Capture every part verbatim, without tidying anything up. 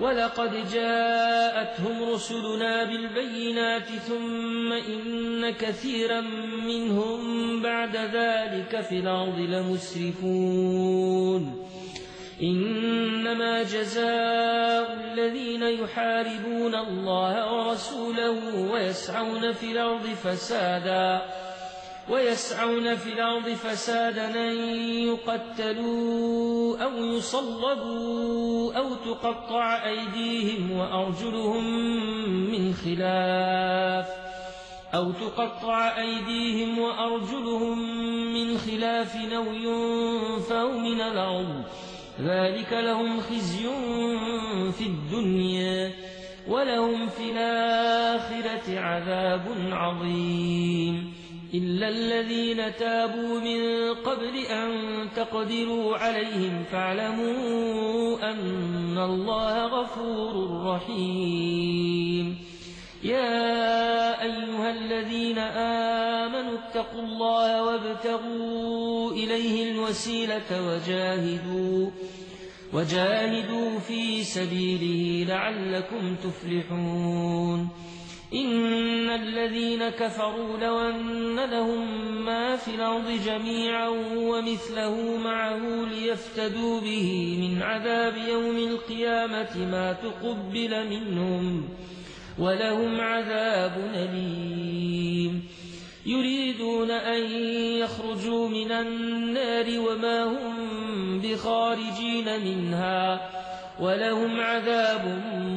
ولقد جاءتهم رسلنا بالبينات ثم إن كثيرا منهم بعد ذلك في الأرض لمسرفون إنما جزاء الذين يحاربون الله ورسوله ويسعون في الأرض فسادا ويسعون في الأرض فسادا أن يقتلوا أو يصلبوا أو تقطع أيديهم وأرجلهم من خلاف أو تقطع أيديهم وأرجلهم من خلاف أو ينفوا من الأرض ذلك لهم خزي في الدنيا ولهم في الآخرة عذاب عظيم إلا الذين تابوا من قبل أن تقدروا عليهم فاعلموا أن الله غفور رحيم يا أيها الذين آمنوا اتقوا الله وابتغوا إليه الوسيلة وجاهدوا وجاهدوا في سبيله لعلكم تفلحون إن الذين كفروا لو أن لهم ما في الأرض جميعا ومثله معه ليفتدوا به من عذاب يوم القيامة ما تقبل منهم ولهم عذاب أليم يريدون أن يخرجوا من النار وما هم بخارجين منها ولهم عذاب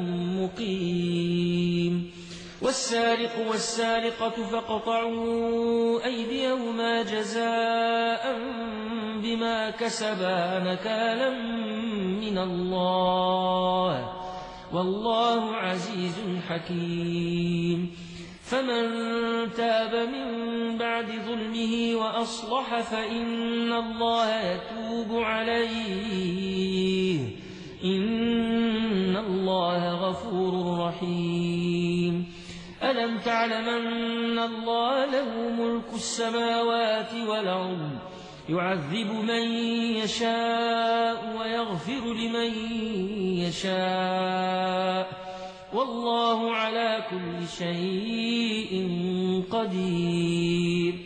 مقيم والسارق والسارقة فاقطعوا أيديهما جزاء بما كسبا نكالا من الله والله عزيز حكيم فمن تاب من بعد ظلمه وأصلح فإن الله يتوب عليه إن الله غفور رحيم ألم تعلم أن الله له ملك السماوات والأرض يعذب من يشاء ويغفر لمن يشاء والله على كل شيء قدير